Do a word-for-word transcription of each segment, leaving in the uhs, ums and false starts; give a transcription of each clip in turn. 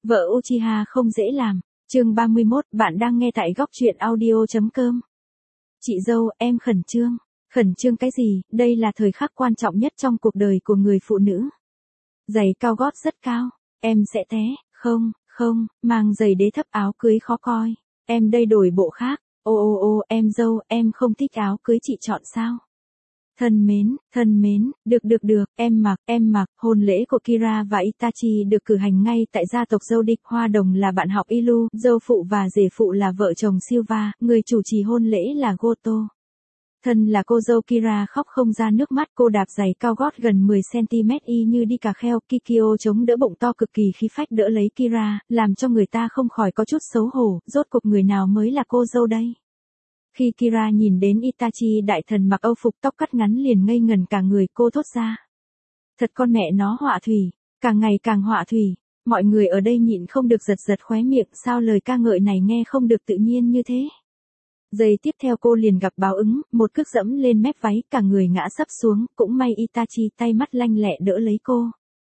Vợ Uchiha không dễ làm. Chương ba mươi mốt, bạn đang nghe tại góc truyện audio chấm com. Chị dâu, em khẩn trương. Khẩn trương cái gì, đây là thời khắc quan trọng nhất trong cuộc đời của người phụ nữ. Giày cao gót rất cao, em sẽ té, không, không, mang giày đế thấp áo cưới khó coi. Em đây đổi bộ khác, ô ô ô, em dâu, em không thích áo cưới chị chọn sao? Thân mến, thân mến, được được được, em mặc, em mặc, hôn lễ của Kira và Itachi được cử hành ngay tại gia tộc dâu địch. Hoa Đồng là bạn học Ilu, dâu phụ và rể phụ là vợ chồng Silva, người chủ trì hôn lễ là Goto. Thân là cô dâu Kira khóc không ra nước mắt, cô đạp giày cao gót gần mười xăng-ti-mét y như đi cà kheo, Kikyo chống đỡ bụng to cực kỳ khí phách đỡ lấy Kira, làm cho người ta không khỏi có chút xấu hổ, rốt cuộc người nào mới là cô dâu đây. Khi Kira nhìn đến Itachi đại thần mặc âu phục tóc cắt ngắn liền ngây ngần cả người, cô thốt ra. Thật con mẹ nó họa thủy, càng ngày càng họa thủy, mọi người ở đây nhịn không được giật giật khóe miệng, sao lời ca ngợi này nghe không được tự nhiên như thế. Giây tiếp theo cô liền gặp báo ứng, một cước dẫm lên mép váy, cả người ngã sấp xuống, cũng may Itachi tay mắt lanh lẹ đỡ lấy cô.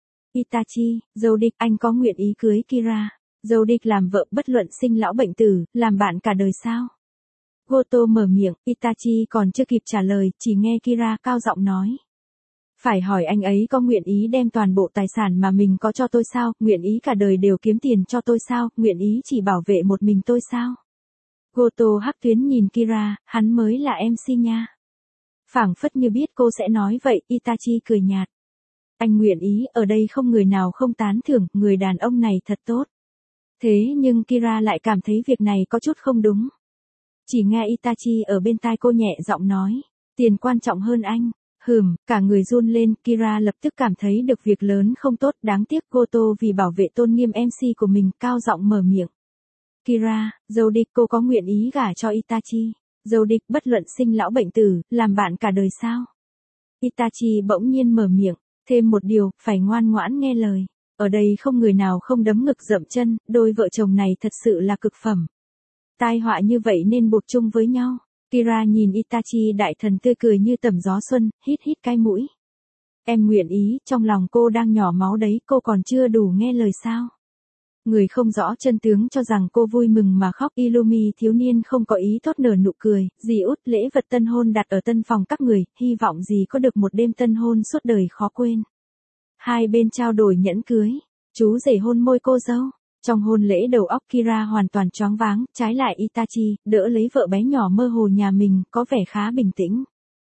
Itachi, dâu địch, anh có nguyện ý cưới Kira. Dâu địch làm vợ bất luận sinh lão bệnh tử, làm bạn cả đời sao? Goto mở miệng, Itachi còn chưa kịp trả lời, chỉ nghe Kira cao giọng nói. Phải hỏi anh ấy có nguyện ý đem toàn bộ tài sản mà mình có cho tôi sao, nguyện ý cả đời đều kiếm tiền cho tôi sao, nguyện ý chỉ bảo vệ một mình tôi sao? Goto hắc tuyến nhìn Kira, hắn mới là em xê nha. Phảng phất như biết cô sẽ nói vậy, Itachi cười nhạt. Anh nguyện ý, ở đây không người nào không tán thưởng, người đàn ông này thật tốt. Thế nhưng Kira lại cảm thấy việc này có chút không đúng. Chỉ nghe Itachi ở bên tai cô nhẹ giọng nói, tiền quan trọng hơn anh. Hừm, cả người run lên, Kira lập tức cảm thấy được việc lớn không tốt, đáng tiếc Goto vì bảo vệ tôn nghiêm em xê của mình, cao giọng mở miệng. Kira, dâu địch, cô có nguyện ý gả cho Itachi. Dâu địch bất luận sinh lão bệnh tử, làm bạn cả đời sao? Itachi bỗng nhiên mở miệng, thêm một điều, phải ngoan ngoãn nghe lời. Ở đây không người nào không đấm ngực dậm chân, đôi vợ chồng này thật sự là cực phẩm. Tai họa như vậy nên buộc chung với nhau. Kira nhìn Itachi đại thần tươi cười như tầm gió xuân, hít hít cái mũi. Em nguyện ý, trong lòng cô đang nhỏ máu đấy, cô còn chưa đủ nghe lời sao? Người không rõ chân tướng cho rằng cô vui mừng mà khóc. Illumi thiếu niên không có ý tốt nở nụ cười, dì út lễ vật tân hôn đặt ở tân phòng các người, hy vọng dì có được một đêm tân hôn suốt đời khó quên. Hai bên trao đổi nhẫn cưới, chú rể hôn môi cô dâu. Trong hôn lễ đầu óc Kira hoàn toàn choáng váng, trái lại Itachi, đỡ lấy vợ bé nhỏ mơ hồ nhà mình, có vẻ khá bình tĩnh.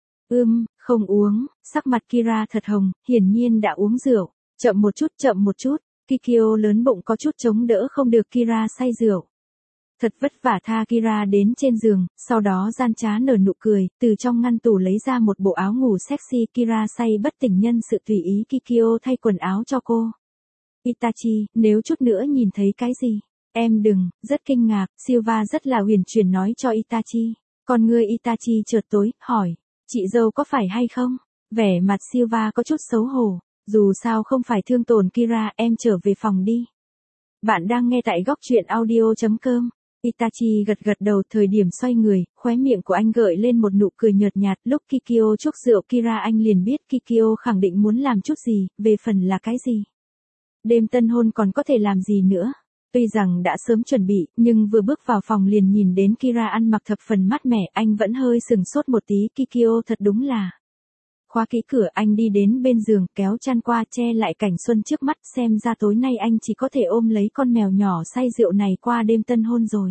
Ưm, không uống, sắc mặt Kira thật hồng, hiển nhiên đã uống rượu. Chậm một chút, chậm một chút, Kikyo lớn bụng có chút chống đỡ không được Kira say rượu. Thật vất vả tha Kira đến trên giường, sau đó gian trá nở nụ cười, từ trong ngăn tủ lấy ra một bộ áo ngủ sexy. Kira say bất tỉnh nhân sự tùy ý Kikyo thay quần áo cho cô. Itachi, nếu chút nữa nhìn thấy cái gì, em đừng, rất kinh ngạc, Silva rất là huyền chuyển nói cho Itachi. Còn người Itachi chợt tối, hỏi, chị dâu có phải hay không? Vẻ mặt Silva có chút xấu hổ, dù sao không phải thương tổn Kira, em trở về phòng đi. Bạn đang nghe tại góc truyện audio chấm com. Itachi gật gật đầu, thời điểm xoay người, khóe miệng của anh gợi lên một nụ cười nhợt nhạt, lúc Kikyo chúc rượu Kira anh liền biết Kikyo khẳng định muốn làm chút gì, về phần là cái gì. Đêm tân hôn còn có thể làm gì nữa? Tuy rằng đã sớm chuẩn bị, nhưng vừa bước vào phòng liền nhìn đến Kira ăn mặc thập phần mát mẻ, anh vẫn hơi sừng sốt một tí. Kikyo thật đúng là. Khóa kỹ cửa, anh đi đến bên giường, kéo chăn qua che lại cảnh xuân trước mắt, xem ra tối nay anh chỉ có thể ôm lấy con mèo nhỏ say rượu này qua đêm tân hôn rồi.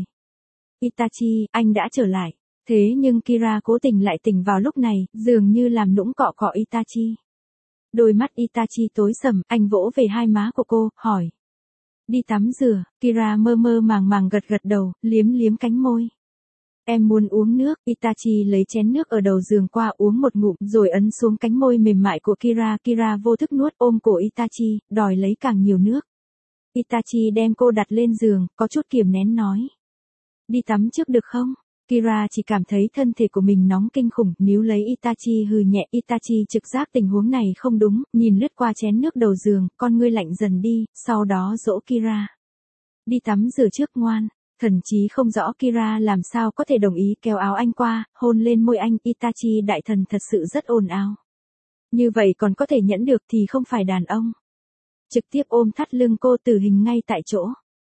Itachi, anh đã trở lại. Thế nhưng Kira cố tình lại tỉnh vào lúc này, dường như làm nũng cọ cọ Itachi. Đôi mắt Itachi tối sầm, anh vỗ về hai má của cô, hỏi. Đi tắm rửa, Kira mơ mơ màng màng gật gật đầu, liếm liếm cánh môi. Em muốn uống nước, Itachi lấy chén nước ở đầu giường qua uống một ngụm, rồi ấn xuống cánh môi mềm mại của Kira. Kira vô thức nuốt, ôm cổ Itachi, đòi lấy càng nhiều nước. Itachi đem cô đặt lên giường, có chút kiềm nén nói. Đi tắm trước được không? Kira chỉ cảm thấy thân thể của mình nóng kinh khủng, níu lấy Itachi hừ nhẹ. Itachi trực giác tình huống này không đúng, nhìn lướt qua chén nước đầu giường, con ngươi lạnh dần đi, sau đó dỗ Kira. Đi tắm rửa trước ngoan. Thần chí không rõ Kira làm sao có thể đồng ý, kéo áo anh qua, hôn lên môi anh. Itachi đại thần thật sự rất ồn ào. Như vậy còn có thể nhẫn được thì không phải đàn ông. Trực tiếp ôm thắt lưng cô tử hình ngay tại chỗ.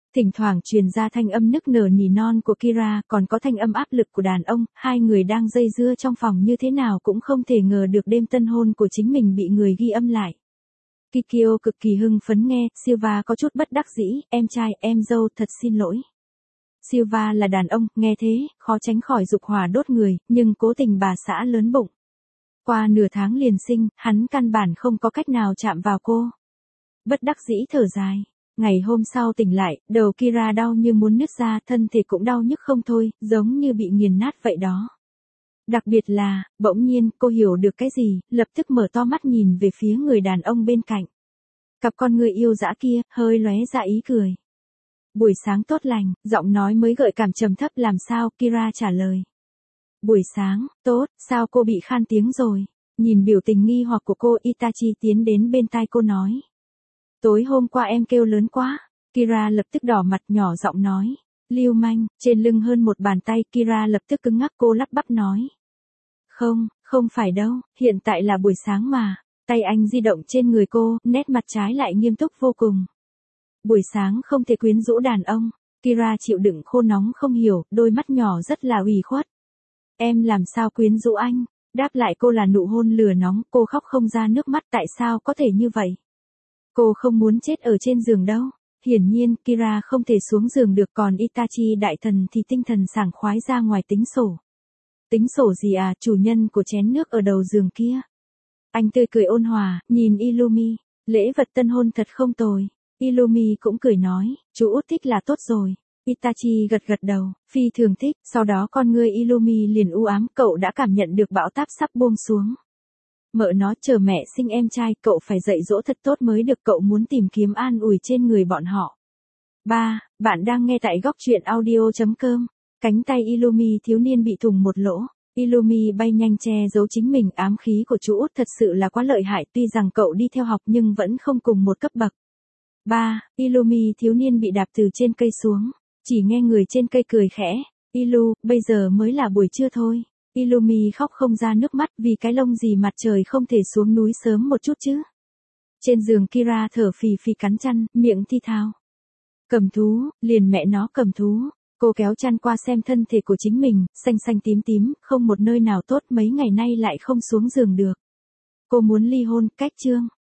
Thỉnh thoảng truyền ra thanh âm nức nở nỉ non của Kira, còn có thanh âm áp lực của đàn ông, hai người đang dây dưa trong phòng như thế nào cũng không thể ngờ được đêm tân hôn của chính mình bị người ghi âm lại. Kikyo cực kỳ hưng phấn nghe, Silva có chút bất đắc dĩ, em trai, em dâu, thật xin lỗi. Silva là đàn ông, nghe thế, khó tránh khỏi dục hỏa đốt người, nhưng cố tình bà xã lớn bụng. Qua nửa tháng liền sinh, hắn căn bản không có cách nào chạm vào cô. Bất đắc dĩ thở dài. Ngày hôm sau tỉnh lại, đầu Kira đau như muốn nứt ra, thân thể cũng đau nhức không thôi, giống như bị nghiền nát vậy đó. Đặc biệt là, bỗng nhiên, cô hiểu được cái gì, lập tức mở to mắt nhìn về phía người đàn ông bên cạnh. Cặp con người yêu dã kia, hơi lóe ra ý cười. Buổi sáng tốt lành, giọng nói mới gợi cảm trầm thấp làm sao, Kira trả lời. Buổi sáng, tốt, sao cô bị khan tiếng rồi? Nhìn biểu tình nghi hoặc của cô, Itachi tiến đến bên tai cô nói. Tối hôm qua em kêu lớn quá. Kira lập tức đỏ mặt nhỏ giọng nói. Lưu manh, trên lưng hơn một bàn tay, Kira lập tức cứng ngắc, cô lắp bắp nói. Không, không phải đâu, hiện tại là buổi sáng mà. Tay anh di động trên người cô, nét mặt trái lại nghiêm túc vô cùng. Buổi sáng không thể quyến rũ đàn ông. Kira chịu đựng khô nóng không hiểu, đôi mắt nhỏ rất là ủy khuất. Em làm sao quyến rũ anh? Đáp lại cô là nụ hôn lửa nóng, cô khóc không ra nước mắt, tại sao có thể như vậy? Cô không muốn chết ở trên giường đâu. Hiển nhiên, Kira không thể xuống giường được, còn Itachi đại thần thì tinh thần sảng khoái ra ngoài tính sổ. Tính sổ gì à, chủ nhân của chén nước ở đầu giường kia. Anh tươi cười ôn hòa, nhìn Illumi, lễ vật tân hôn thật không tồi. Illumi cũng cười nói, chú út thích là tốt rồi. Itachi gật gật đầu, phi thường thích, sau đó con ngươi Illumi liền u ám, cậu đã cảm nhận được bão táp sắp buông xuống. Mợ nó, chờ mẹ sinh em trai, cậu phải dạy dỗ thật tốt mới được, cậu muốn tìm kiếm an ủi trên người bọn họ. ba. Bạn đang nghe tại góc truyện audio chấm com. Cánh tay Illumi thiếu niên bị thủng một lỗ. Illumi bay nhanh che giấu chính mình, ám khí của chú út thật sự là quá lợi hại, tuy rằng cậu đi theo học nhưng vẫn không cùng một cấp bậc. ba. Illumi thiếu niên bị đạp từ trên cây xuống. Chỉ nghe người trên cây cười khẽ. Illu, bây giờ mới là buổi trưa thôi. Illumi khóc không ra nước mắt, vì cái lông gì mặt trời không thể xuống núi sớm một chút chứ. Trên giường Kira thở phì phì cắn chăn, miệng thi thào. Cầm thú, liền mẹ nó cầm thú. Cô kéo chăn qua xem thân thể của chính mình, xanh xanh tím tím, không một nơi nào tốt, mấy ngày nay lại không xuống giường được. Cô muốn ly hôn, cách chương.